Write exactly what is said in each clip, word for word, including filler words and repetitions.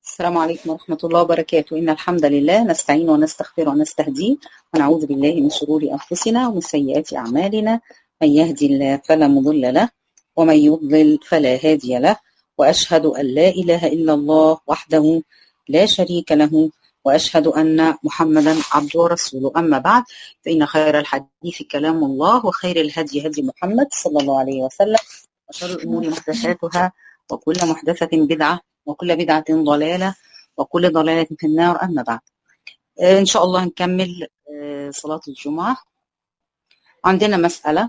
السلام عليكم ورحمة الله وبركاته. إن الحمد لله نستعين ونستغفر ونستهديه ونعوذ بالله من شرور أنفسنا ومن سيئات أعمالنا. من يهدي الله فلا مضل له ومن يضلل فلا هادي له، وأشهد أن لا إله إلا الله وحده لا شريك له، وأشهد أن محمدا عبده ورسوله. أما بعد، فإن خير الحديث كلام الله، وخير الهدي هدي محمد صلى الله عليه وسلم، وشر الأمور محدثاتها، وكل محدثة بدعة، وكل بدعة ضلالة، وكل ضلالة في النار. أما بعد، آه إن شاء الله نكمل آه صلاة الجمعة. عندنا مسألة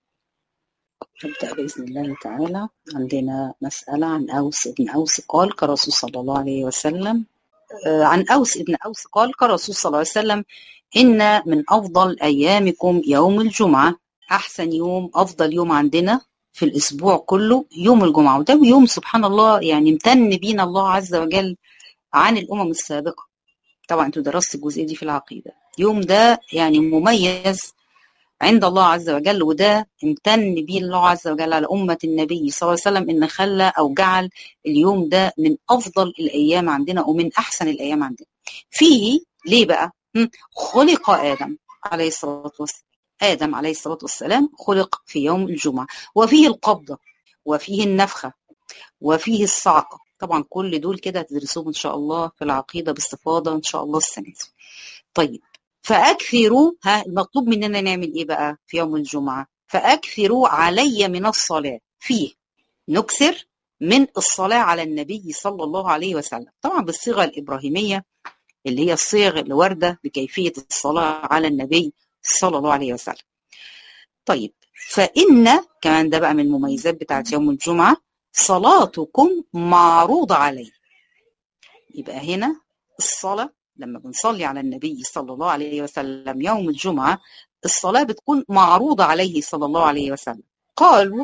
نبدأ بإذن الله تعالى. عندنا مسألة عن أوس بن أوس قال كرسول صلى الله عليه وسلم آه عن أوس بن أوس قال كرسول صلى الله عليه وسلم: إن من أفضل أيامكم يوم الجمعة. أحسن يوم، أفضل يوم عندنا في الأسبوع كله يوم الجمعة، وده يوم سبحان الله يعني امتن بينا الله عز وجل عن الأمم السابقة. طبعا انتوا درست الجزئية دي في العقيدة. يوم ده يعني مميز عند الله عز وجل، وده امتن بيه الله عز وجل على أمة النبي صلى الله عليه وسلم، إن خلى أو جعل اليوم ده من أفضل الأيام عندنا ومن أحسن الأيام عندنا. فيه ليه بقى؟ خلق آدم عليه الصلاة والسلام. آدم عليه الصلاة والسلام خلق في يوم الجمعة، وفيه القبضة، وفيه النفخة، وفيه الصعقة. طبعا كل دول كده هتدرسوهم إن شاء الله في العقيدة باستفاضة إن شاء الله السنة دي. طيب، فأكثروا، ها المطلوب مننا نعمل إيه بقى في يوم الجمعة؟ فأكثروا علي من الصلاة. فيه نكثر من الصلاة على النبي صلى الله عليه وسلم، طبعا بالصيغة الإبراهيمية اللي هي الصيغ اللي واردة بكيفية الصلاة على النبي صلى الله عليه وسلم. طيب، فإن كمان ده بقى من المميزات بتاعت يوم الجمعة: صلاتكم معروضة علي. يبقى هنا الصلاة لما بنصلي على النبي صلى الله عليه وسلم يوم الجمعة، الصلاة بتكون معروضة عليه صلى الله عليه وسلم. قالوا: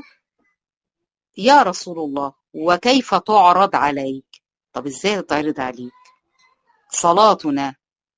يا رسول الله، وكيف تعرض عليك؟ طب ازاي تعرض عليك صلاتنا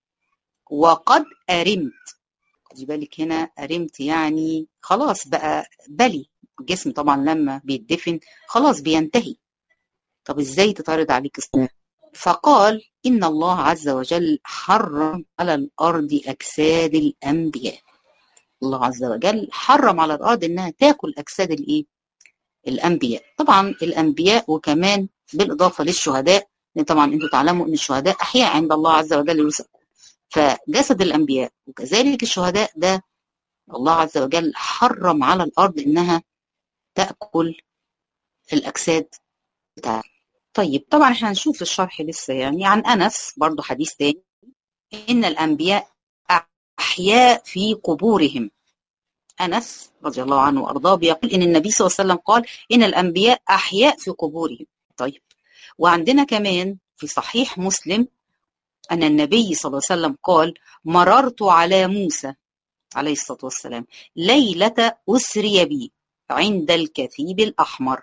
وقد أرمت؟ خدي بالك هنا أرمت يعني خلاص بقى بلي الجسم، طبعا لما بيتدفن خلاص بينتهي. طب ازاي تتعرض عليك الصلاة؟ فقال: إن الله عز وجل حرم على الأرض أجساد الأنبياء. الله عز وجل حرم على الأرض إنها تاكل أجساد الإيه؟ الأنبياء. طبعا الأنبياء وكمان بالإضافة للشهداء، لأن طبعا أنتم تعلموا إن الشهداء أحياء عند الله عز وجل يرزقون، فجسد الأنبياء وكذلك الشهداء ده الله عز وجل حرم على الأرض إنها تأكل الأجساد بتاعها. طيب، طبعا احنا هنشوف الشرح لسه يعني عن أنس برضو حديث تاني: إن الأنبياء أحياء في قبورهم. أنس رضي الله عنه وأرضاه بيقول إن النبي صلى الله عليه وسلم قال: إن الأنبياء أحياء في قبورهم. طيب، وعندنا كمان في صحيح مسلم أن النبي صلى الله عليه وسلم قال: مررت على موسى عليه الصلاة والسلام ليلة أسري بي عند الكثيب الأحمر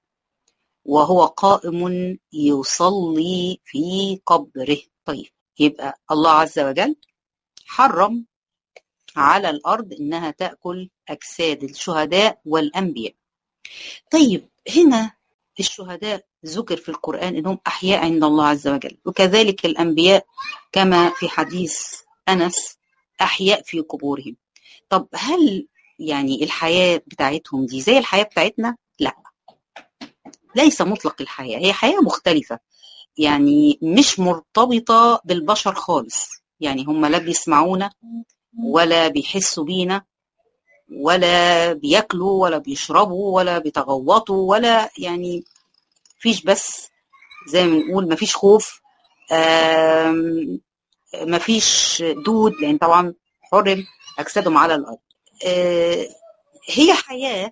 وهو قائم يصلي في قبره. طيب، يبقى الله عز وجل حرم على الأرض إنها تأكل أجساد الشهداء والأنبياء. طيب، هنا الشهداء ذكر في القرآن إنهم أحياء عند الله عز وجل، وكذلك الأنبياء كما في حديث أنس أحياء في قبورهم. طب هل يعني الحياة بتاعتهم دي زي الحياة بتاعتنا؟ لا، ليس مطلق الحياة، هي حياة مختلفة، يعني مش مرتبطة بالبشر خالص. يعني هم لا بيسمعونا ولا بيحسوا بينا ولا بياكلوا ولا بيشربوا ولا بيتغوطوا ولا يعني فيش، بس زي ما بنقول مفيش خوف، مفيش دود، لأن طبعا حرم أجسادهم على الأرض. هي حياة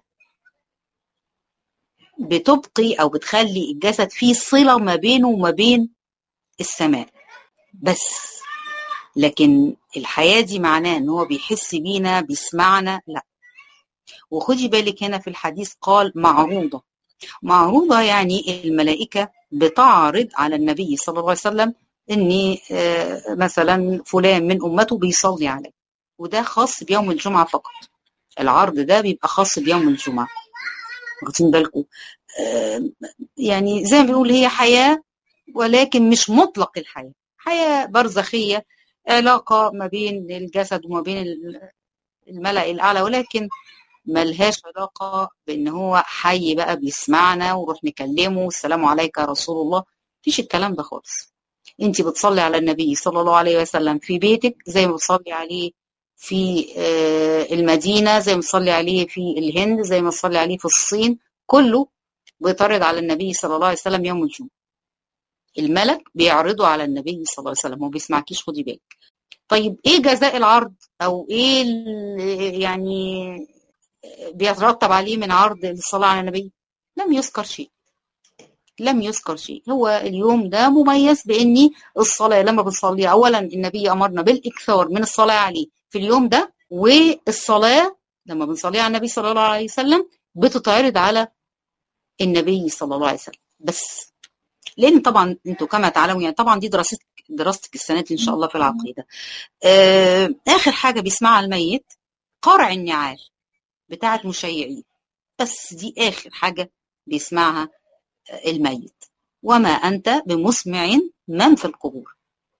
بتبقي أو بتخلي الجسد فيه صلة ما بينه وما بين السماء بس، لكن الحياة دي معناه ان هو بيحس بينا بيسمعنا؟ لا. وخدي بالك هنا في الحديث قال معروضة. معروضة يعني الملائكة بتعرض على النبي صلى الله عليه وسلم ان مثلا فلان من امته بيصلي عليه، وده خاص بيوم الجمعة فقط. العرض ده بيبقى خاص بيوم الجمعة، واخدين بالكم؟ يعني زي ما بنقول هي حياة ولكن مش مطلق الحياة، حياة برزخية، علاقة ما بين الجسد وما بين الملأ الأعلى، ولكن ملهاش علاقة بأن هو حي بقى بيسمعنا ونروح نكلمه السلام عليك يا رسول الله. مفيش الكلام ده خالص. انت بتصلي على النبي صلى الله عليه وسلم في بيتك زي ما بتصلي عليه في المدينة، زي ما بتصلي عليه في الهند، زي ما بتصلي عليه في الصين، كله بيطرد على النبي صلى الله عليه وسلم يوم الجمعة. الملك بيعرضوا على النبي صلى الله عليه وسلم، هو بيسمعكيش، خدي بالك. طيب ايه جزاء العرض او ايه يعني بيترتب عليه من عرض الصلاة على النبي؟ لم يذكر شيء، لم يذكر شيء. هو اليوم ده مميز بإني الصلاة لما بنصلي، أولا النبي أمرنا بالإكثار من الصلاة عليه في اليوم ده، والصلاة لما بنصلي على النبي صلى الله عليه وسلم بتتعرض على النبي صلى الله عليه وسلم بس. لأن طبعا أنتوا كما تعلمون، يعني طبعا دي دراستك دراستك السنة دي إن شاء الله في العقيدة. آه آخر حاجة بيسمعها الميت قرع النعال بتاعة مشيعين، بس دي آخر حاجة بيسمعها الميت. وما أنت بمسمع من في القبور،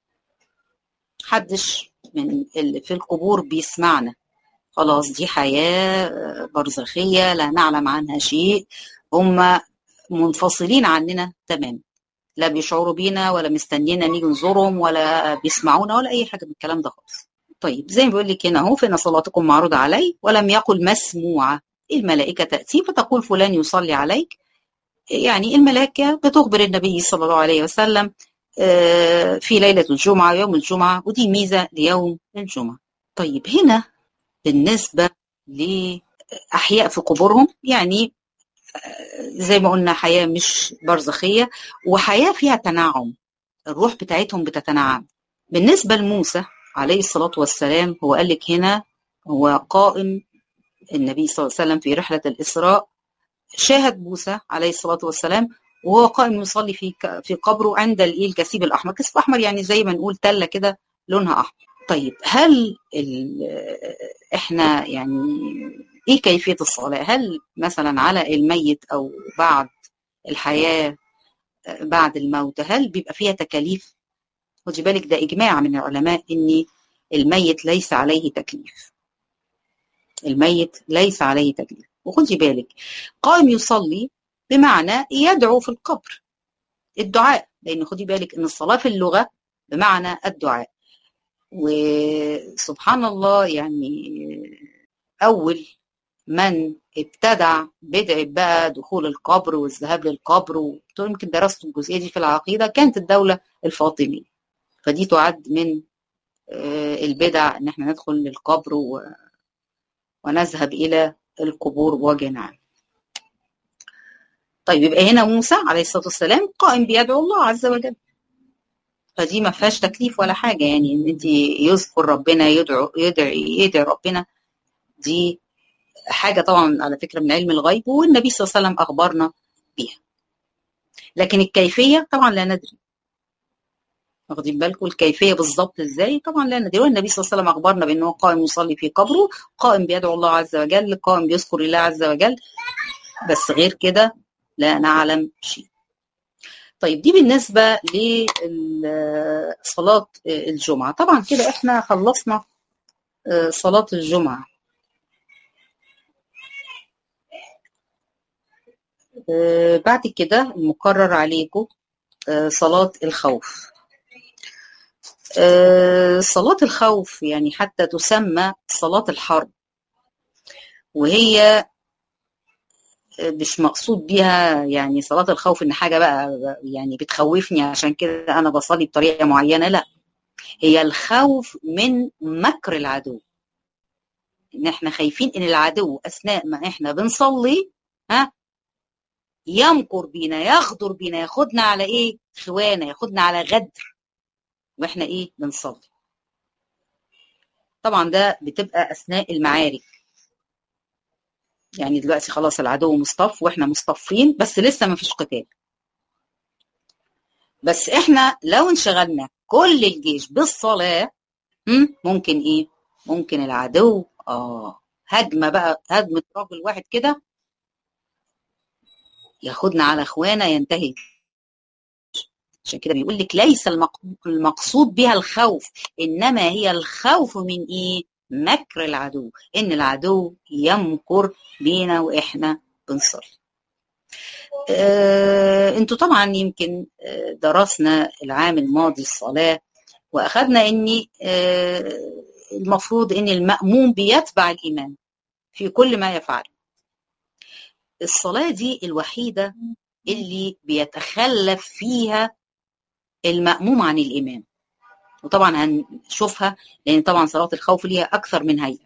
حدش من اللي في القبور بيسمعنا، خلاص دي حياة برزخية لا نعلم عنها شيء، هم منفصلين عننا تماما، لا بيشعروا بينا ولا مستنينا نيجي نزورهم ولا بيسمعونا ولا أي حاجة من الكلام ده خالص. طيب زي ما بيقول لك هنا اهو، فإن صلاتكم معروضة علي ولم يقل مسموعة، الملائكة تأتي فتقول فلان يصلي عليك، يعني الملائكة بتخبر النبي صلى الله عليه وسلم في ليلة الجمعة يوم الجمعة، ودي ميزة ليوم الجمعة. طيب هنا بالنسبة لأحياء في قبورهم، يعني زي ما قلنا حياة مش برزخية، وحياة فيها تنعم، الروح بتاعتهم بتتنعم. بالنسبة لموسى عليه الصلاة والسلام، هو قال لك هنا هو قائم، النبي صلى الله عليه وسلم في رحلة الإسراء شاهد موسى عليه الصلاة والسلام وهو قائم يصلي في في قبره عند الايه الكثيب الأحمر. الكثيب الأحمر يعني زي ما نقول تلة كده لونها أحمر. طيب هل احنا يعني ايه كيفية الصلاة؟ هل مثلا على الميت أو بعد الحياة بعد الموت هل بيبقى فيها تكاليف؟ خدي بالك ده إجماع من العلماء إن الميت ليس عليه تكليف، الميت ليس عليه تكليف. وخدي بالك قائم يصلي بمعنى يدعو في القبر، الدعاء، لأن خدي بالك إن الصلاة في اللغة بمعنى الدعاء. وسبحان الله يعني أول من ابتدع بدعة بقى دخول القبر والذهاب للقبر، يمكن درست الجزئية دي في العقيدة، كانت الدولة الفاطمية، فدي تعد من البدع ان احنا ندخل للقبر ونذهب الى القبور بوجه عام. طيب يبقى هنا موسى عليه الصلاه والسلام قائم بيدعو الله عز وجل، فدي ما فيهاش تكليف ولا حاجه، يعني ان انت يذكر ربنا يدعو يدعي يدعي ربنا، دي حاجه طبعا على فكره من علم الغيب، والنبي صلى الله عليه وسلم اخبرنا بيها، لكن الكيفيه طبعا لا ندري. واخدين بالكم الكيفيه بالظبط ازاي؟ طبعا لا ندري. والنبي صلى الله عليه وسلم اخبرنا بانه قائم يصلي في قبره، قائم بيدعو الله عز وجل، قائم بيذكر الله عز وجل، بس غير كده لا نعلم شيء. طيب دي بالنسبه لصلاه الجمعه. طبعا كده احنا خلصنا صلاه الجمعه. بعد كده المقرر عليكم صلاه الخوف. صلاة الخوف يعني حتى تسمى صلاة الحرب، وهي مش مقصود بيها يعني صلاة الخوف ان حاجة بقى يعني بتخوفني عشان كده انا بصلي بطريقة معينة، لا، هي الخوف من مكر العدو، ان احنا خايفين ان العدو اثناء ما احنا بنصلي ها يمكر بينا، يغدر بينا، ياخدنا على ايه؟ خوانة، ياخدنا على غدر واحنا ايه بنصلي. طبعا ده بتبقى اثناء المعارك، يعني دلوقتي خلاص العدو مصطف واحنا مصطفين بس لسه ما فيش قتال، بس احنا لو انشغلنا كل الجيش بالصلاة ممكن ايه؟ ممكن العدو اه هجمة بقى، هجمة راجل واحد كده ياخدنا على اخوانا ينتهي. عشان كده بيقول لك ليس المقصود بها الخوف، إنما هي الخوف من إيه؟ مكر العدو، إن العدو يمكر بينا وإحنا بنصلي. آه، انتوا طبعا يمكن درسنا العام الماضي الصلاة، وأخذنا إن آه المفروض إن المأموم بيتبع الإمام في كل ما يفعل. الصلاة دي الوحيدة اللي بيتخلف فيها المأموم عن الإمام، وطبعا هنشوفها لأن طبعا صلاة الخوف ليها أكثر من هيئة.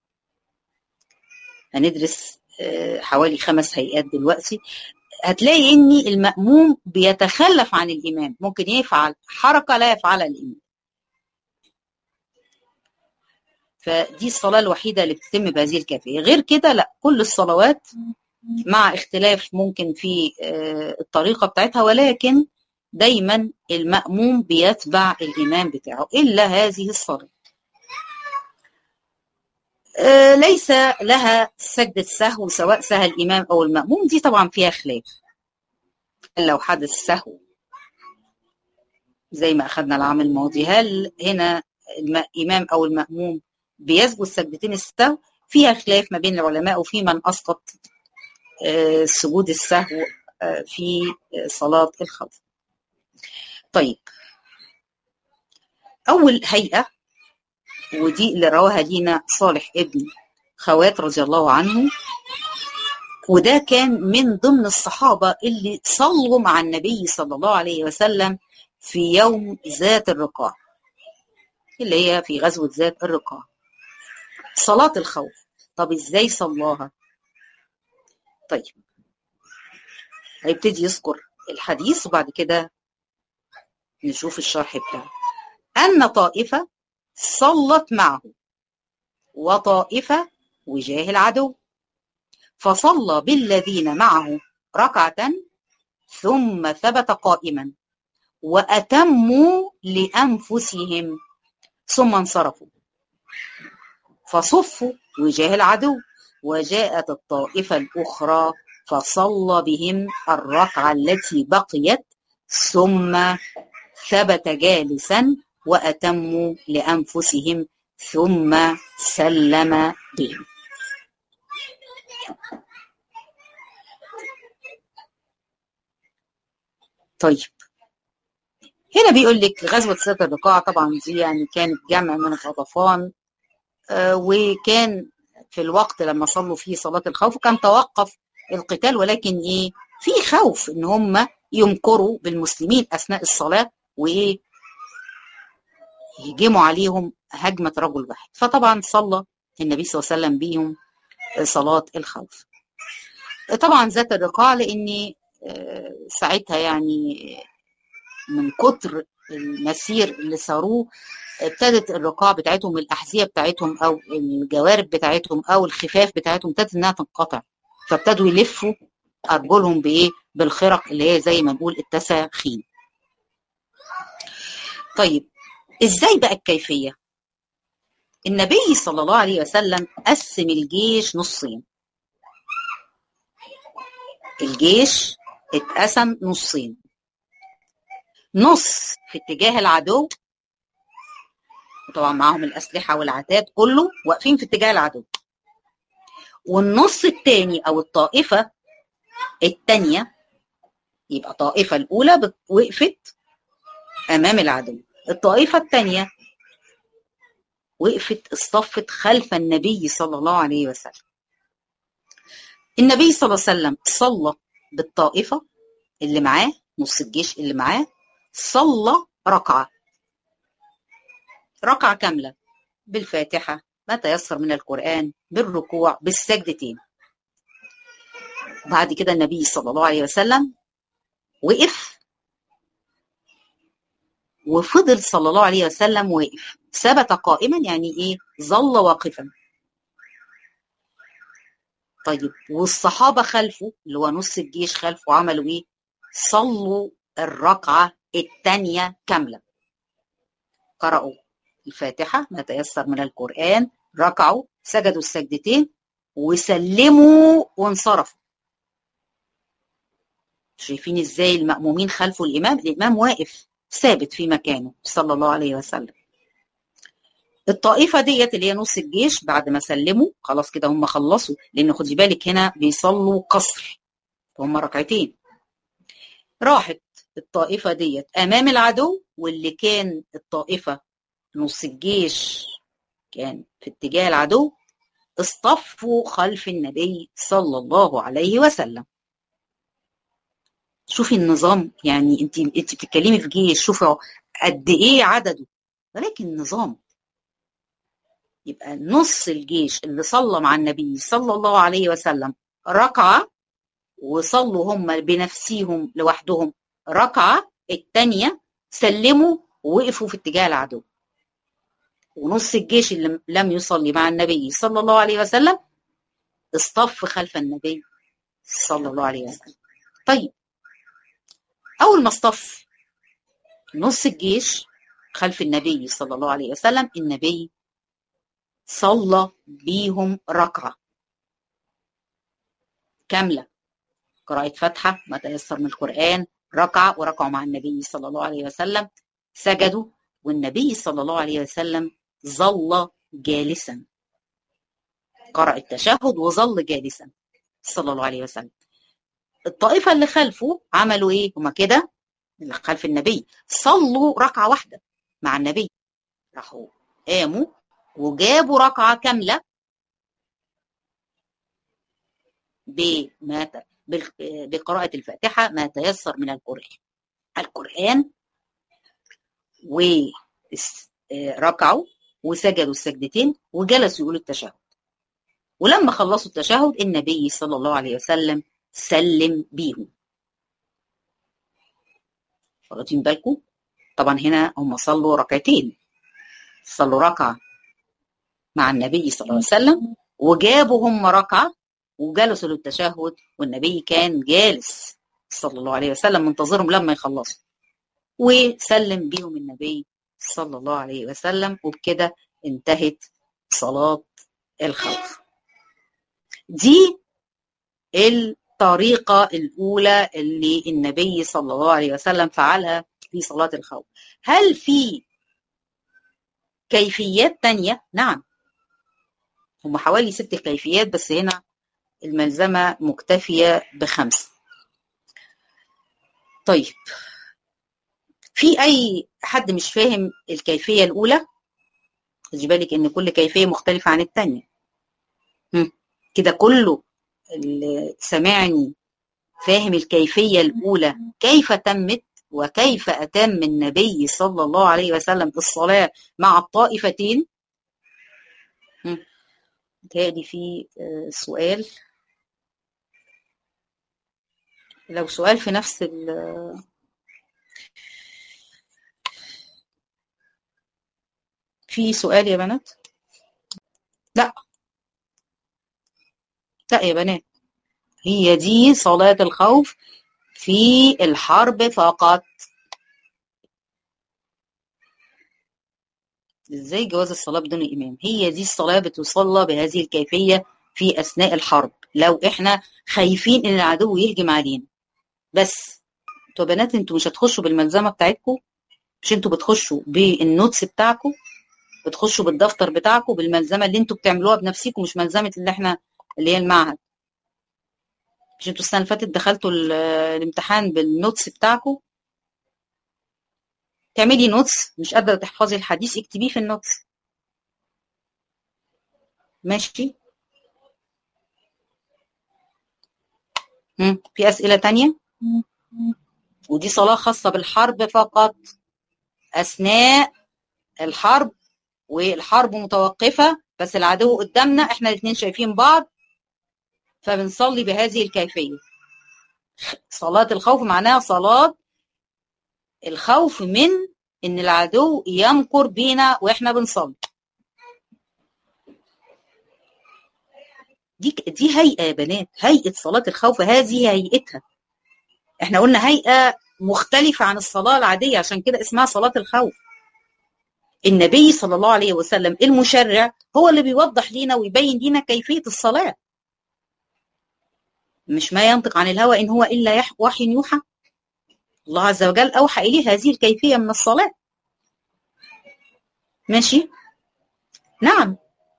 هندرس حوالي خمس هيئات دلوقتي. هتلاقي إن المأموم بيتخلف عن الإمام، ممكن يفعل حركة لا يفعلها الإمام. فدي الصلاة الوحيدة اللي بتتم بهذه الكيفية. غير كده لا، كل الصلوات مع اختلاف ممكن في الطريقة بتاعتها، ولكن دايما المأموم بيتبع الإمام بتاعه إلا هذه الصلاة. ليس لها سجدة سهو سواء سهى الإمام أو المأموم، دي طبعا فيها خلاف. لو حدث سهو زي ما أخذنا العام الماضي، هل هنا الإمام أو المأموم بيسجد سجدتين السهو؟ فيها خلاف ما بين العلماء، وفي من أسقط سجود السهو في صلاة الخوف. طيب، أول هيئة ودي اللي رواها لينا صالح ابن خوات رضي الله عنه، وده كان من ضمن الصحابة اللي صلوا مع النبي صلى الله عليه وسلم في يوم ذات الرقاع، اللي هي في غزوة ذات الرقاع، صلاة الخوف. طب ازاي صلاها؟ طيب، هيبتدي يذكر الحديث وبعد كده نشوف الشرح بتاعه. أن طائفة صلت معه وطائفة وجاه العدو، فصلى بالذين معه ركعة ثم ثبت قائما وأتموا لأنفسهم ثم انصرفوا، فصفوا وجاه العدو، وجاءت الطائفة الأخرى فصلى بهم الركعة التي بقيت ثم ثبت جالسا وأتموا لأنفسهم ثم سلم بهم. طيب، هنا بيقول لك غزوة ذات الرقاع، طبعا دي يعني كانت جمع من الغطفان، آه وكان في الوقت لما صلوا فيه صلاة الخوف كان توقف القتال، ولكن ايه، في خوف ان هم يمكروا بالمسلمين اثناء الصلاة وايه يهجموا عليهم هجمة رجل واحد. فطبعا صلى النبي صلى الله عليه وسلم بيهم صلاة الخوف. طبعا ذات الرقاع لاني آه ساعتها يعني من كتر المسير اللي صاروه ابتدت الرقاع بتاعتهم، الأحذية بتاعتهم أو الجوارب بتاعتهم أو الخفاف بتاعتهم ابتدت إنها تنقطع، فابتدوا يلفوا أرجلهم بإيه؟ بالخرق اللي هي زي ما نقول التساخين. طيب، إزاي بقى الكيفية؟ النبي صلى الله عليه وسلم قسم الجيش نصين. الجيش اتقسم نصين، نص في اتجاه العدو، وطبعا معاهم الأسلحة والعتاد كله واقفين في اتجاه العدو، والنص الثاني أو الطائفة الثانية، يبقى الطائفة الأولى وقفت أمام العدو، الطائفة الثانية وقفت اصطفت خلف النبي صلى الله عليه وسلم. النبي صلى الله عليه وسلم صلى بالطائفة اللي معاه، نص الجيش اللي معاه، صلى ركعة ركعة كاملة بالفاتحة، ما تيسر من القرآن، بالركوع، بالسجدتين. بعد كده النبي صلى الله عليه وسلم وقف، وفضل صلى الله عليه وسلم واقف، ثبت قائما يعني ايه؟ ظل واقفا. طيب، والصحابة خلفه اللي هو نص الجيش خلفه عملوا ايه؟ صلوا الركعة الثانية كاملة، قرأوا الفاتحة ما تيسر من القرآن، ركعوا، سجدوا السجدتين، وسلموا وانصرفوا. شايفين ازاي المأمومين خلفوا الإمام؟ الإمام واقف ثابت في مكانه صلى الله عليه وسلم. الطائفة ديت اللي هي نص الجيش بعد ما سلموا خلاص كده هم خلصوا، لأن خدي بالك هنا بيصلوا قصر هم ركعتين. راحت الطائفة ديت أمام العدو، واللي كان الطائفة نص الجيش كان في اتجاه العدو اصطفوا خلف النبي صلى الله عليه وسلم. شوفي النظام، يعني انت انت بتتكلمي في جيش، شوفي قد ايه عدده، ولكن نظام. يبقى نص الجيش اللي صلى مع النبي صلى الله عليه وسلم ركعة، وصلوا هم بنفسهم لوحدهم ركعة، الثانية سلموا ووقفوا في اتجاه العدو. ونص الجيش اللي لم يصلي مع النبي صلى الله عليه وسلم اصطف خلف النبي صلى الله عليه وسلم. طيب أول ما اصطف نص الجيش خلف النبي صلى الله عليه وسلم، النبي صلى بيهم ركعة كاملة، قراءة فاتحة ما تيسر من القرآن، ركعة وركعوا مع النبي صلى الله عليه وسلم، سجدوا والنبي صلى الله عليه وسلم ظل جالسا، قرأ التشهد وظل جالسا صلى الله عليه وسلم. الطائفة اللي خلفه عملوا ايه؟ هما كده اللي خلف النبي صلوا ركعة واحدة مع النبي، راحوا قاموا وجابوا ركعة كاملة بما بقراءة الفاتحة ما تيسر من القرآن القرآن وركعوا وسجدوا السجدتين وجلسوا يقولوا التشهد. ولما خلصوا التشهد النبي صلى الله عليه وسلم سلم بيهم. واخدين بالكم؟ طبعا هنا هم صلوا ركعتين، صلوا ركعة مع النبي صلى الله عليه وسلم وجابوا هم ركعة وجلسوا للتشهد، والنبي كان جالس صلى الله عليه وسلم منتظرهم لما يخلصوا، وسلم بيهم النبي صلى الله عليه وسلم. وبكده انتهت صلاة الخوف. دي الطريقة الأولى اللي النبي صلى الله عليه وسلم فعلها في صلاة الخوف. هل في كيفيات تانية؟ نعم، هم حوالي ست كيفيات، بس هنا الملزمة مكتفية بخمس. طيب في أي حد مش فاهم الكيفية الأولى؟ خدي بالك إن كل كيفية مختلفة عن التانية. كده كله اللي سمعني فاهم الكيفية الأولى كيف تمت وكيف أتم النبي صلى الله عليه وسلم في الصلاة مع الطائفتين؟ متهيألي في سؤال، لو سؤال في نفس ال في سؤال يا بنات؟ لا لا يا بنات، هي دي صلاة الخوف في الحرب فقط. ازاي جواز الصلاة بدون إمام؟ هي دي الصلاة بتصلى بهذه الكيفية في أثناء الحرب، لو احنا خايفين ان العدو يهجم علينا. بس انتوا بنات انتوا مش هتخشوا بالملزمة بتاعتكم، مش انتوا بتخشوا بالنوتس بتاعكم، بتخشوا بالدفتر بتاعكم بالملزمة اللي انتوا بتعملوها بنفسكم، مش ملزمة اللي احنا اللي هي المعهد. مش انتوا السنة اللي فاتت دخلتوا الامتحان بالنوتس بتاعكم؟ تعملي نوتس، مش قادرة تحفظي الحديث اكتبيه في النوتس. ماشي؟ مم. في أسئلة تانية؟ ودي صلاة خاصة بالحرب فقط، أثناء الحرب والحرب متوقفة بس العدو قدامنا، احنا الاثنين شايفين بعض، فبنصلي بهذه الكيفية. صلاة الخوف معناها صلاة الخوف من ان العدو يمكر بينا واحنا بنصلي. دي دي هيئة يا بنات، هيئة صلاة الخوف هذه هيئتها. احنا قلنا هيئة مختلفة عن الصلاة العادية، عشان كده اسمها صلاة الخوف. النبي صلى الله عليه وسلم المشرع هو اللي بيوضح لنا ويبين لنا كيفية الصلاة. مش ما ينطق عن الهوى إن هو إلا وحي يوحى. الله عز وجل أوحى إليه هذه الكيفية من الصلاة. ماشي؟ نعم.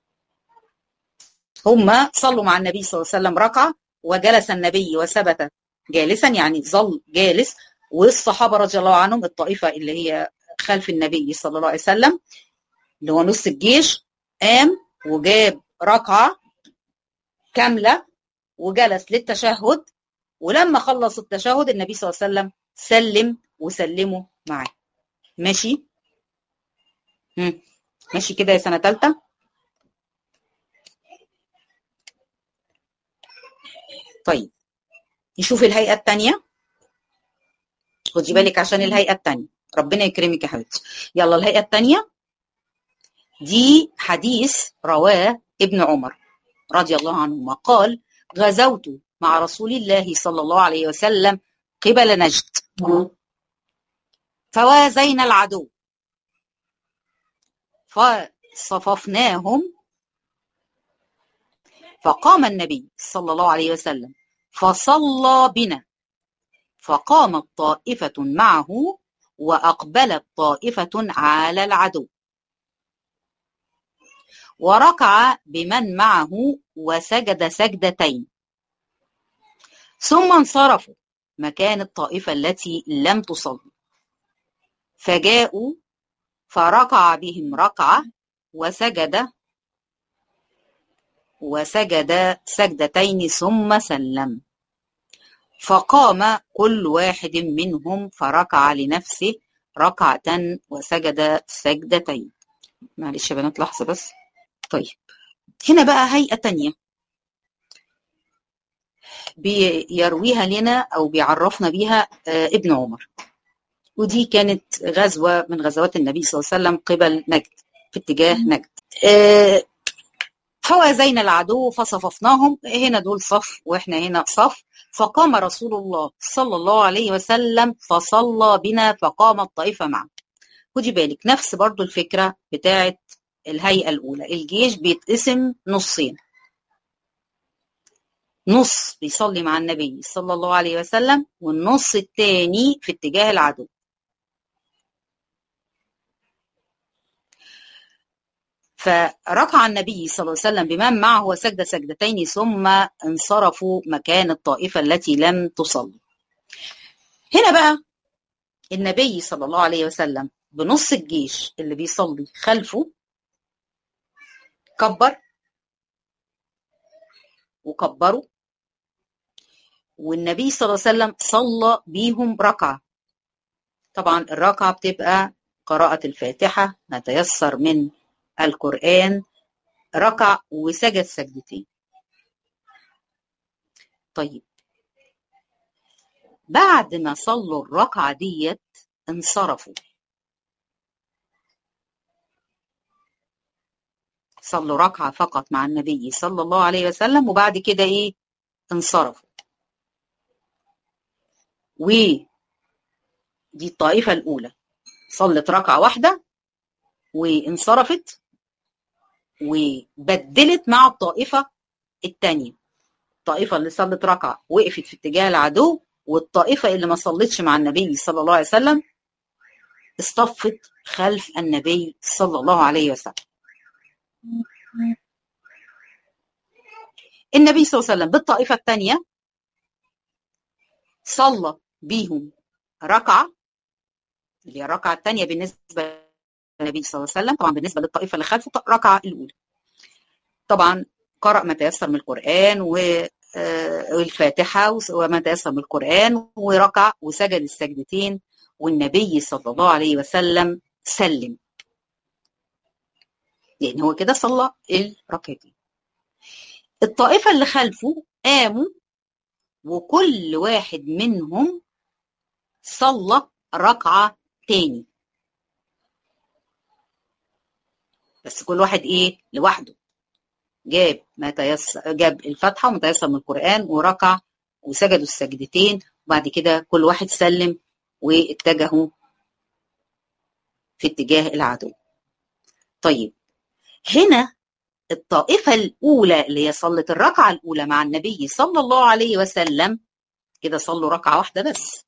هم صلوا مع النبي صلى الله عليه وسلم ركعة، وجلس النبي وثبت جالسا، يعني ظل جالس، والصحابة رضي الله عنهم الطائفة اللي هي خلف النبي صلى الله عليه وسلم اللي هو نص الجيش قام وجاب ركعة كاملة وجلس للتشهد، ولما خلص التشهد النبي صلى الله عليه وسلم سلم وسلموا معاه. ماشي؟ مم. ماشي كده يا سنة تالتة؟ طيب نشوف الهيئة الثانية. خدي بالك عشان الهيئة الثانية، ربنا يكرمك يا حبيبتي. يلا الهيئة الثانية دي حديث رواه ابن عمر رضي الله عنهما قال: غزوت مع رسول الله صلى الله عليه وسلم قبل نجد، فوازينا العدو فصففناهم، فقام النبي صلى الله عليه وسلم فصلى بنا، فقامت طائفة معه وأقبلت طائفة على العدو، وركع بمن معه وسجد سجدتين، ثم انصرفوا مكان الطائفة التي لم تصلي، فجاءوا فركع بهم ركعة وسجد وسجد سجدتين ثم سلم، فقام كل واحد منهم فركع لنفسه ركعة وسجد سجدتين. معلش يا بنات لحظة بس. طيب هنا بقى هيئة تانية بيرويها لنا أو بيعرفنا بيها ابن عمر، ودي كانت غزوة من غزوات النبي صلى الله عليه وسلم قبل نجد، في اتجاه نجد. فوازينا العدو فصففناهم، هنا دول صف واحنا هنا صف، فقام رسول الله صلى الله عليه وسلم فصلى بنا، فقام الطائفة معه. خدي بالك نفس برضو الفكرة بتاعت الهيئة الأولى، الجيش بيتقسم نصين، نص بيصلي مع النبي صلى الله عليه وسلم والنص الثاني في اتجاه العدو. فركع النبي صلى الله عليه وسلم بمن معه وسجد سجدتين ثم انصرفوا مكان الطائفة التي لم تصلي. هنا بقى النبي صلى الله عليه وسلم بنص الجيش اللي بيصلي خلفه كبر وكبروا، والنبي صلى الله عليه وسلم صلى بيهم ركعة. طبعا الركعة بتبقى قراءة الفاتحة ما تيسر من القرآن، ركع وسجد سجدتين. طيب بعد ما صلوا الركعة ديت انصرفوا، صلوا ركعة فقط مع النبي صلى الله عليه وسلم وبعد كده ايه انصرفوا. ودي الطائفة الأولى صلت ركعة واحدة وانصرفت وبدلت مع الطائفة الثانية، الطائفة اللي صلت ركعة وقفت في اتجاه العدو، والطائفة اللي ما صلتش مع النبي صلى الله عليه وسلم اصطفت خلف النبي صلى الله عليه وسلم. النبي صلى الله عليه وسلم بالطائفة الثانية صلى بيهم ركعة، اللي هي الركعة الثانية بالنسبة للنبي صلى الله عليه وسلم، طبعا بالنسبة للطائفة اللي خلفه الركعة الأولى. طبعا قرأ ما تيسر من القرآن والفاتحة وما تيسر من القرآن، وركع وسجد السجدتين، والنبي صلى الله عليه وسلم سلم، لأن هو كده صلى الركعتين. الطائفة اللي خلفه قاموا وكل واحد منهم صلى ركعة تاني، بس كل واحد ايه لوحده، جاب ما تيسر، جاب الفاتحة وما تيسر من القرآن وركع وسجدوا السجدتين، وبعد كده كل واحد سلم واتجهوا في اتجاه العدو. طيب هنا الطائفة الأولى اللي هي صلت الركعة الأولى مع النبي صلى الله عليه وسلم كده صلوا ركعة واحدة بس.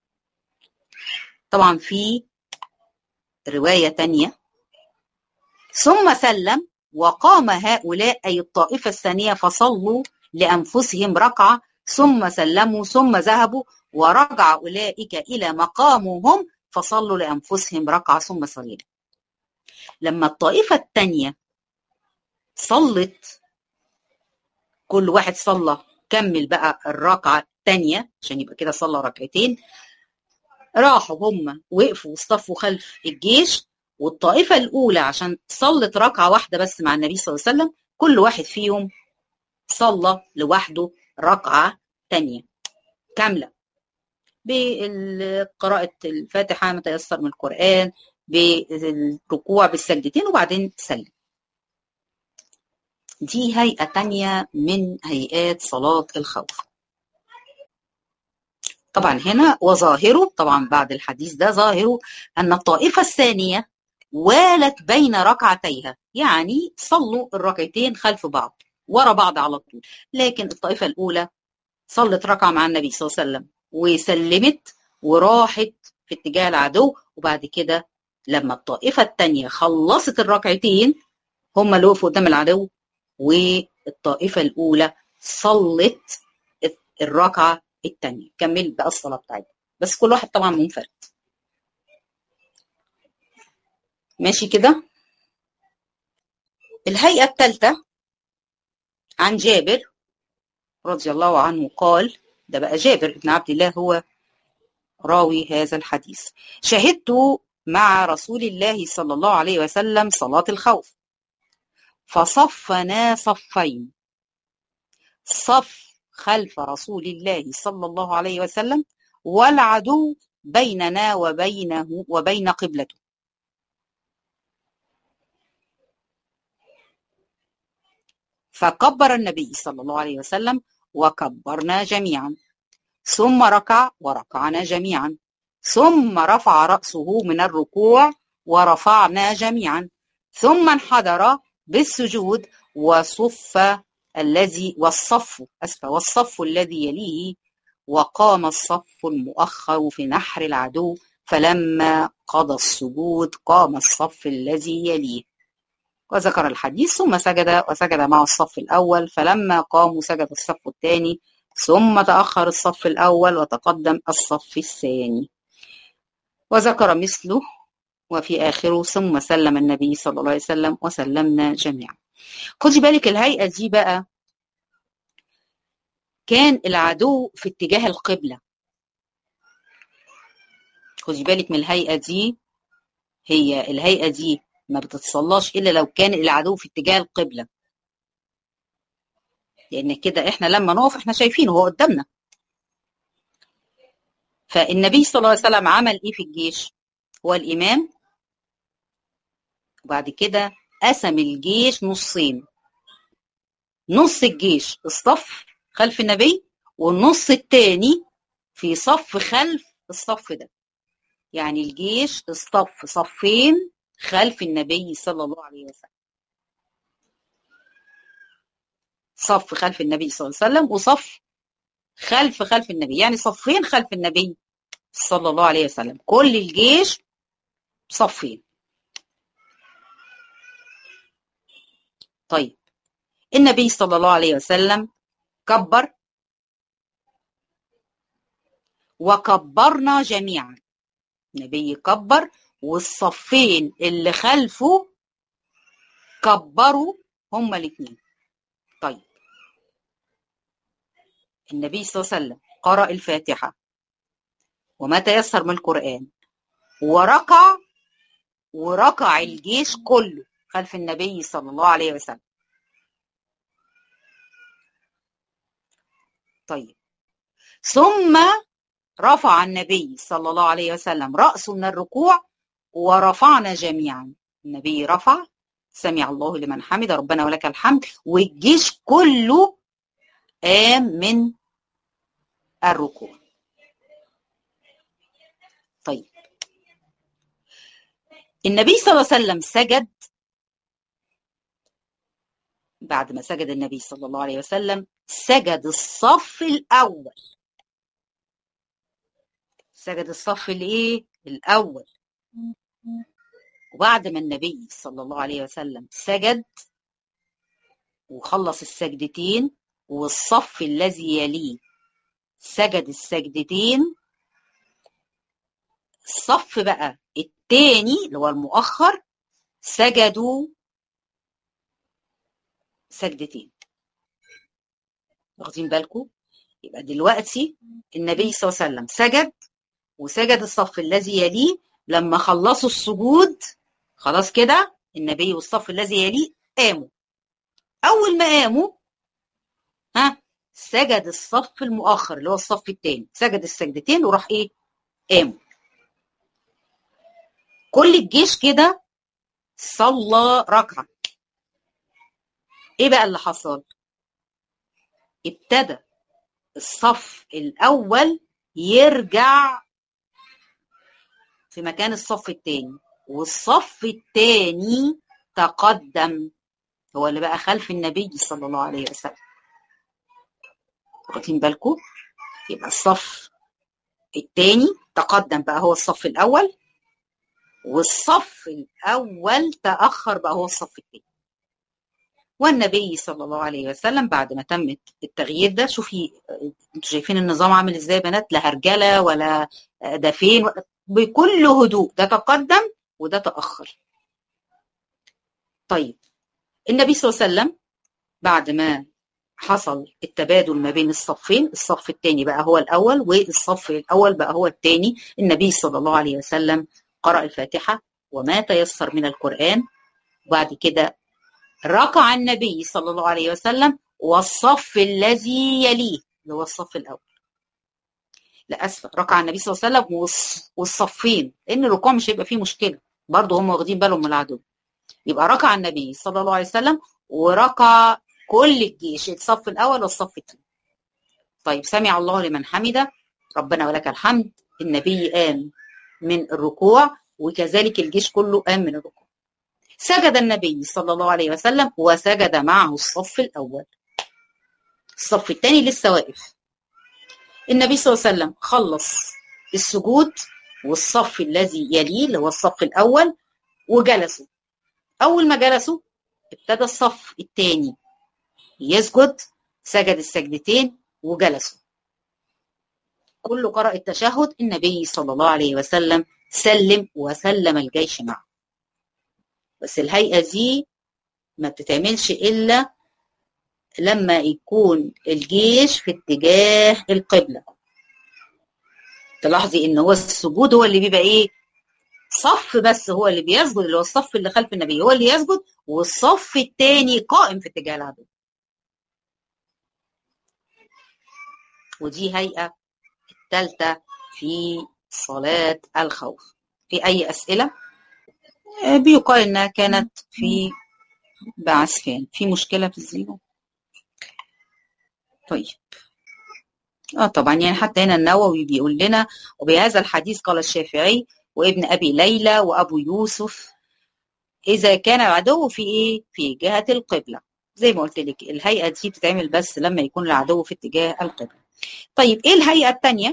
طبعا في رواية تانية ثم سلم وقام هؤلاء أي الطائفة الثانية فصلوا لأنفسهم ركعة ثم سلموا ثم ذهبوا ورجع أولئك إلى مقامهم فصلوا لأنفسهم ركعة ثم صلوا. لما الطائفة الثانية صلت كل واحد صلى كمل بقى الركعة الثانية عشان يبقى كده صلى ركعتين، راحوا هم وقفوا واصطفوا خلف الجيش، والطائفة الأولى عشان صلت ركعة واحدة بس مع النبي صلى الله عليه وسلم كل واحد فيهم صلى لوحده ركعة تانية كاملة بقراءة الفاتحة ما تيسر من القرآن، بالركوع بالسجدتين، وبعدين سلم. دي هيئة تانية من هيئات صلاة الخوف. طبعا هنا وظاهره، طبعا بعد الحديث ده ظاهره أن الطائفة الثانية والت بين ركعتيها، يعني صلوا الركعتين خلف بعض ورا بعض على طول، لكن الطائفة الأولى صلت ركعة مع النبي صلى الله عليه وسلم وسلمت وراحت في اتجاه العدو، وبعد كده لما الطائفة الثانية خلصت الركعتين هم اللي وقفوا قدام العدو، والطائفة الأولى صلت الركعة الثانية كملت بقى الصلاة بتاعتها، بس كل واحد طبعا منفرد. ماشي كده. الهيئة الثالثة عن جابر رضي الله عنه قال، ده بقى جابر بن عبد الله هو راوي هذا الحديث: شهدت مع رسول الله صلى الله عليه وسلم صلاة الخوف فصفنا صفين، صف خلف رسول الله صلى الله عليه وسلم والعدو بيننا وبينه وبين قبلته، فكبر النبي صلى الله عليه وسلم وكبرنا جميعا، ثم ركع وركعنا جميعا، ثم رفع رأسه من الركوع ورفعنا جميعا، ثم انحدر بالسجود وصف الذي والصف أسفل والصف الذي يليه، وقام الصف المؤخر في نحر العدو، فلما قضى السجود قام الصف الذي يليه، وذكر الحديث ثم سجد وسجد مع الصف الأول، فلما قاموا سجد الصف الثاني، ثم تأخر الصف الأول وتقدم الصف الثاني، وذكر مثله وفي آخره ثم سلم النبي صلى الله عليه وسلم وسلمنا جميعا. خدي بالك الهيئة دي بقى كان العدو في اتجاه القبلة، خدي بالك من الهيئة دي، هي الهيئة دي ما بتتصلاش إلا لو كان العدو في اتجاه القبلة، لأن كده إحنا لما نقف إحنا شايفينه هو قدامنا. فالنبي صلى الله عليه وسلم عمل إيه في الجيش؟ هو الإمام، وبعد كده قسم الجيش نصين، نص الجيش اصطف خلف النبي والنص الثاني في صف خلف الصف ده، يعني الجيش اصطف صفين خلف النبي صلى الله عليه وسلم، صف خلف النبي صلى الله عليه وسلم وصف خلف خلف النبي، يعني صفين خلف النبي صلى الله عليه وسلم، كل الجيش صفين. طيب النبي صلى الله عليه وسلم كبر وكبرنا جميعا، النبي كبر والصفين اللي خلفه كبروا هما الاثنين. طيب النبي صلى الله عليه وسلم قرأ الفاتحة وما تيسر من القرآن وركع، وركع الجيش كله خلف النبي صلى الله عليه وسلم. طيب ثم رفع النبي صلى الله عليه وسلم رأسه من الركوع ورفعنا جميعا، النبي رفع سمع الله لمن حمد ربنا ولك الحمد، والجيش كله قام من الركوع. طيب النبي صلى الله عليه وسلم سجد بعد ما سجد النبي صلى الله عليه وسلم سجد الصف الأول. سجد الصف الإيه؟ الأول. وبعد ما النبي صلى الله عليه وسلم سجد وخلص السجدتين والصف الذي يليه سجد السجدتين، الصف بقى التاني اللي هو المؤخر سجدوا سجدتين. واخدين بالكم؟ يبقى دلوقتي النبي صلى الله عليه وسلم سجد وسجد الصف الذي يليه. لما خلصوا السجود خلاص كده النبي والصف الذي يليه قاموا. اول ما قاموا ها سجد الصف المؤخر اللي هو الصف الثاني، سجد السجدتين وراح ايه؟ قاموا. كل الجيش كده صلى ركعه. ايه بقى اللي حصل؟ ابتدى الصف الاول يرجع في مكان الصف الثاني، والصف الثاني تقدم، هو اللي بقى خلف النبي صلى الله عليه وسلم. واخدين بالكم؟ يبقى الصف الثاني تقدم بقى هو الصف الاول، والصف الاول تاخر بقى هو الصف الثاني. والنبي صلى الله عليه وسلم بعد ما تم التغيير ده، شوفي انتوا شايفين النظام عامل ازاي يا بنات؟ لا هرجله ولا ده فين، بكل هدوء، ده تقدم وده تاخر. طيب النبي صلى الله عليه وسلم بعد ما حصل التبادل ما بين الصفين، الصف الثاني بقى هو الاول والصف الاول بقى هو الثاني، النبي صلى الله عليه وسلم قرأ الفاتحه وما تيسر من القرآن. وبعد كده ركع النبي صلى الله عليه وسلم والصف الذي يليه اللي هو الصف الاول. لا اسفه، ركع النبي صلى الله عليه وسلم والصفين، لان الركوع مش هيبقى فيه مشكله، برضه هم واخدين بالهم من العدو. يبقى ركع النبي صلى الله عليه وسلم وركع كل الجيش، الصف الاول والصف الثاني. طيب سمع الله لمن حمده، ربنا ولك الحمد. النبي قام من الركوع وكذلك الجيش كله قام من الركوع. سجد النبي صلى الله عليه وسلم وسجد معه الصف الاول، الصف الثاني لسه واقف. النبي صلى الله عليه وسلم خلص السجود والصف الذي يليه اللي هو الصف الاول وجلسوا. اول ما جلسوا ابتدى الصف الثاني يسجد، سجد السجدتين وجلسوا. كله قرأ التشهد، النبي صلى الله عليه وسلم سلم وسلم الجيش معه. بس الهيئة دي ما بتتعملش إلا لما يكون الجيش في اتجاه القبلة. تلاحظي إن هو السجود هو اللي بيبقى إيه؟ صف بس هو اللي بيسجد، اللي هو الصف اللي خلف النبي هو اللي يسجد، والصف الثاني قائم في اتجاه العدو. ودي هيئة الثالثة في صلاة الخوف. في أي أسئلة؟ بيقال إنها كانت في بعسفان. في مشكلة في الزيرو؟ طيب اه طبعا، يعني حتى هنا النووي بيقول لنا وبهذا الحديث قال الشافعي وابن أبي ليلى وأبو يوسف إذا كان العدو في إيه؟ في جهة القبلة. زي ما قلت لك الهيئة دي بتتعمل بس لما يكون العدو في اتجاه القبلة. طيب إيه الهيئة الثانية؟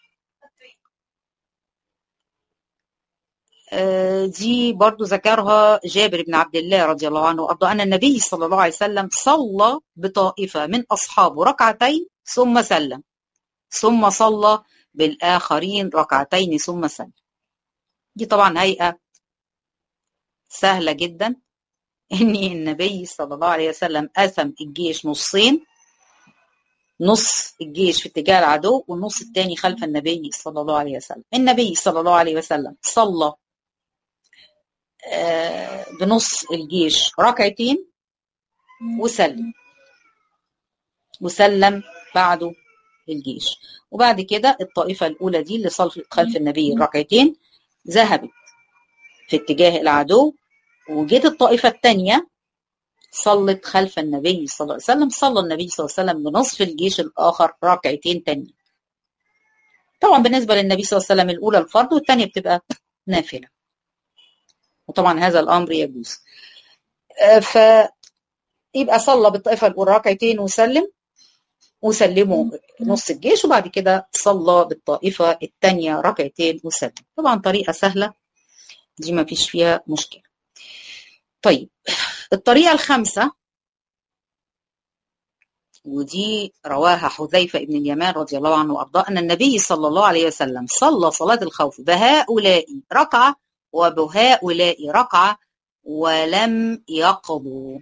آه دي برضو ذكرها جابر بن عبد الله رضي الله عنه وأرضاه أن النبي صلى الله عليه وسلم صلى بطائفة من أصحابه ركعتين ثم سلم، ثم صلى بالآخرين ركعتين ثم سلم. دي طبعا هيئة سهلة جدا، ان النبي صلى الله عليه وسلم قسم الجيش نصين، نص الجيش في اتجاه العدو والنص الثاني خلف النبي صلى الله عليه وسلم. النبي صلى الله عليه وسلم صلى بنص الجيش ركعتين وسلم وسلم بعده الجيش. وبعد كده الطائفة الأولى دي اللي صلت خلف النبي الركعتين ذهبت في اتجاه العدو، وجيت الطائفة الثانية صلت خلف النبي صلى الله عليه وسلم. صلى النبي صلى الله عليه وسلم بنصف الجيش الآخر ركعتين تانية. طبعا بالنسبة للنبي صلى الله عليه وسلم الأولى الفرض والثانية بتبقى نافلة، وطبعا هذا الأمر يجوز. ف يبقى صلى بالطائفة الأولى ركعتين وسلم، وسلموا نص الجيش، وبعد كده صلى بالطائفة الثانية ركعتين وسلم. طبعا طريقة سهلة دي ما فيش فيها مشكلة. طيب الطريقة الخامسة، ودي رواها حذيفة بن اليمان رضي الله عنه وأرضاه، أن النبي صلى الله عليه وسلم صلى صلاة الخوف بهؤلاء ركعة وبهؤلاء ركعة ولم يقضوا.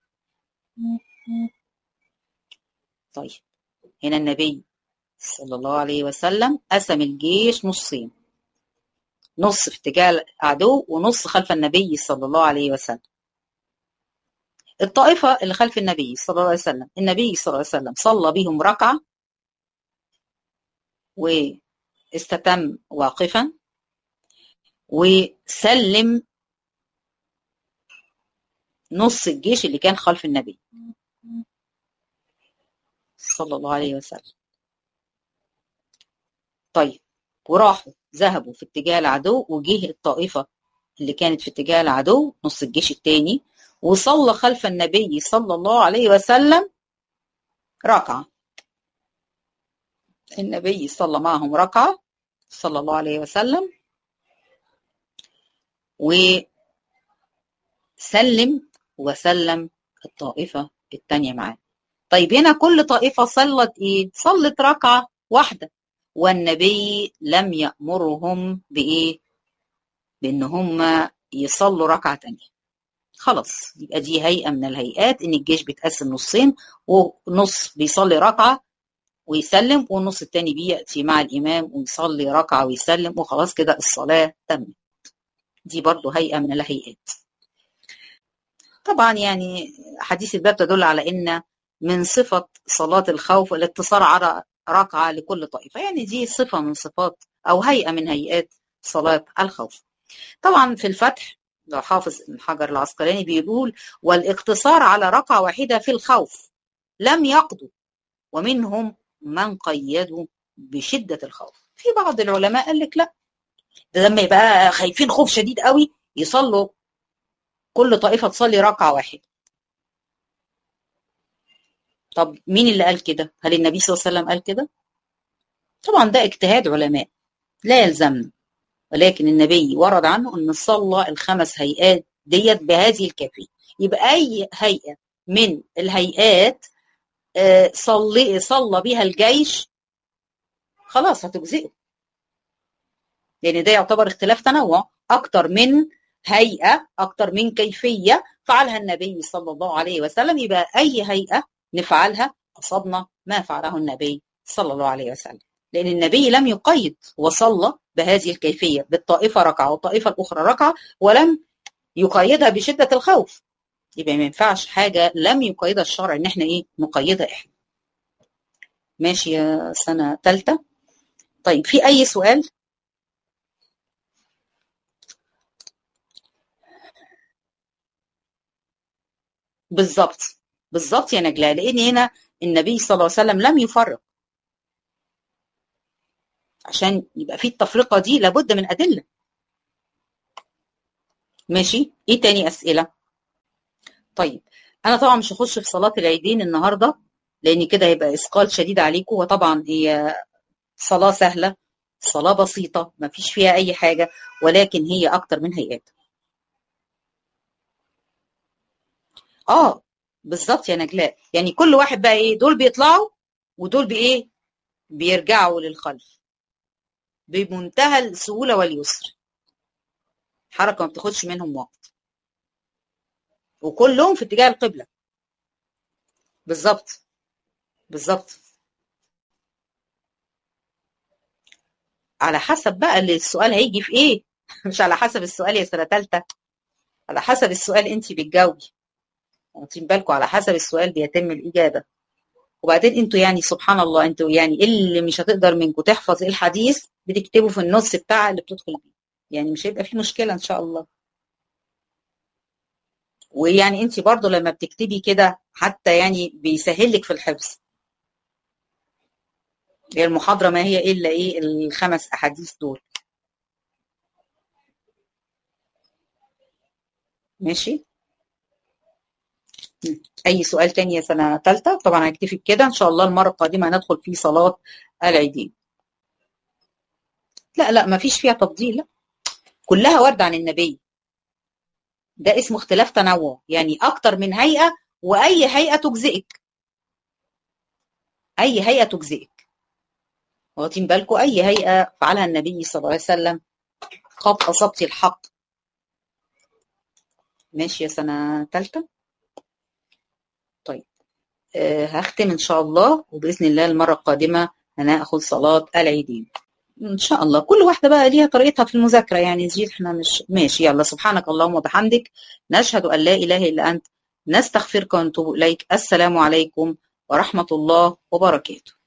طيب هنا النبي صلى الله عليه وسلم قسم الجيش نصين، نص في اتجاه العدو ونص خلف النبي صلى الله عليه وسلم. الطائفة اللي خلف النبي صلى الله عليه وسلم، النبي صلى الله عليه وسلم صلى بهم ركعة واستتم واقفا، وسلم نص الجيش اللي كان خلف النبي صلى الله عليه وسلم. طيب وراحوا ذهبوا في اتجاه العدو، وجه الطائفة اللي كانت في اتجاه العدو نص الجيش الثاني، وصلى خلف النبي صلى الله عليه وسلم ركعة. النبي صلى معهم ركعة صلى الله عليه وسلم، وسلم وسلم الطائفة الثانية معاه. طيب هنا كل طائفة صلت ايه؟ صلت ركعة واحدة، والنبي لم يأمرهم بايه؟ بان هم يصلوا ركعة تانية. خلاص يبقى دي هيئة من الهيئات ان الجيش بيتقسم نصين، ونص بيصلي ركعة ويسلم، والنص التاني بيأتي مع الإمام ويصلي ركعة ويسلم، وخلاص كده الصلاة تمت. دي برضو هيئة من الهيئات. طبعا يعني حديث الباب تدل على ان من صفة صلاة الخوف الاقتصار على ركعة لكل طائفة، يعني دي صفة من صفات أو هيئة من هيئات صلاة الخوف. طبعا في الفتح لو حافظ ابن حجر العسقلاني بيقول والاقتصار على ركعة واحدة في الخوف لم يقضوا، ومنهم من قيدوا بشدة الخوف. في بعض العلماء قال لك لا، ده لما يبقى خايفين خوف شديد قوي يصلوا كل طائفة تصلي ركعة واحدة. طب مين اللي قال كده؟ هل النبي صلى الله عليه وسلم قال كده؟ طبعا ده اجتهاد علماء لا يلزمنا، ولكن النبي ورد عنه ان صلى الخمس هيئات ديت بهذه الكيفيه. يبقى اي هيئه من الهيئات صلي صلى بها الجيش خلاص هتجزئه، لان ده يعتبر اختلاف تنوع، اكتر من هيئه اكتر من كيفيه فعلها النبي صلى الله عليه وسلم، يبقى اي هيئه نفعلها اصبنا ما فعله النبي صلى الله عليه وسلم، لان النبي لم يقيد وصلى بهذه الكيفيه بالطائفه ركعه والطائفه الاخرى ركعه، ولم يقيدها بشده الخوف. يبقى ما ينفعش حاجه لم يقيدها الشرع ان احنا ايه نقيدها احنا. ماشي يا سنه ثالثه. طيب في اي سؤال؟ بالظبط بالظبط يا نجلاء، لان هنا النبي صلى الله عليه وسلم لم يفرق، عشان يبقى في التفرقه دي لابد من ادله. ماشي، ايه تاني اسئله؟ طيب انا طبعا مش هخش في صلاه العيدين النهارده لان كده هيبقى اثقال شديد عليكم، وطبعا هي صلاه سهله، صلاه بسيطه ما فيش فيها اي حاجه، ولكن هي اكتر من هيئات. اه بالظبط يا نجلاء، يعني كل واحد بقى ايه، دول بيطلعوا ودول بايه بيرجعوا للخلف بمنتهى السهوله واليسر، حركه ما بتاخدش منهم وقت، وكلهم في اتجاه القبله. بالظبط بالظبط، على حسب بقى اللي السؤال هيجي في ايه مش على حسب السؤال يا سنه ثالثه، على حسب السؤال انت بتجاوبي، واخدين بالكم، على حسب السؤال بيتم الاجابه. وبعدين انتوا يعني سبحان الله، انتوا يعني اللي مش هتقدر منكم تحفظ الحديث بتكتبه في النص بتاع اللي بتدخل بيه، يعني مش هيبقى في مشكله ان شاء الله. ويعني انت برضو لما بتكتبي كده حتى يعني بيسهل لك في الحفظ. هي المحاضره ما هي الا ايه الخمس احاديث دول. ماشي. اي سؤال تاني يا سنه ثالثه؟ طبعا هنكتفي بكده، ان شاء الله المره القادمه هندخل في صلاه العيدين. لا لا ما فيش فيها تفضيل، لا. كلها ورد عن النبي، ده اسمه اختلاف تنوع، يعني اكتر من هيئه، واي هيئه تجزئك، اي هيئه تجزئك. واخدين بالكم؟ اي هيئه فعلها النبي صلى الله عليه وسلم قد اصبت الحق. ماشي يا سنه ثالثه. طيب أه هختم ان شاء الله، وباذن الله المره القادمه هناخد صلاه العيدين ان شاء الله. كل واحده بقى ليها طريقتها في المذاكره، يعني زيد احنا مش ماشي. يلا سبحانك اللهم وبحمدك، نشهد ان لا اله الا انت، نستغفرك ونتوب اليك. السلام عليكم ورحمه الله وبركاته.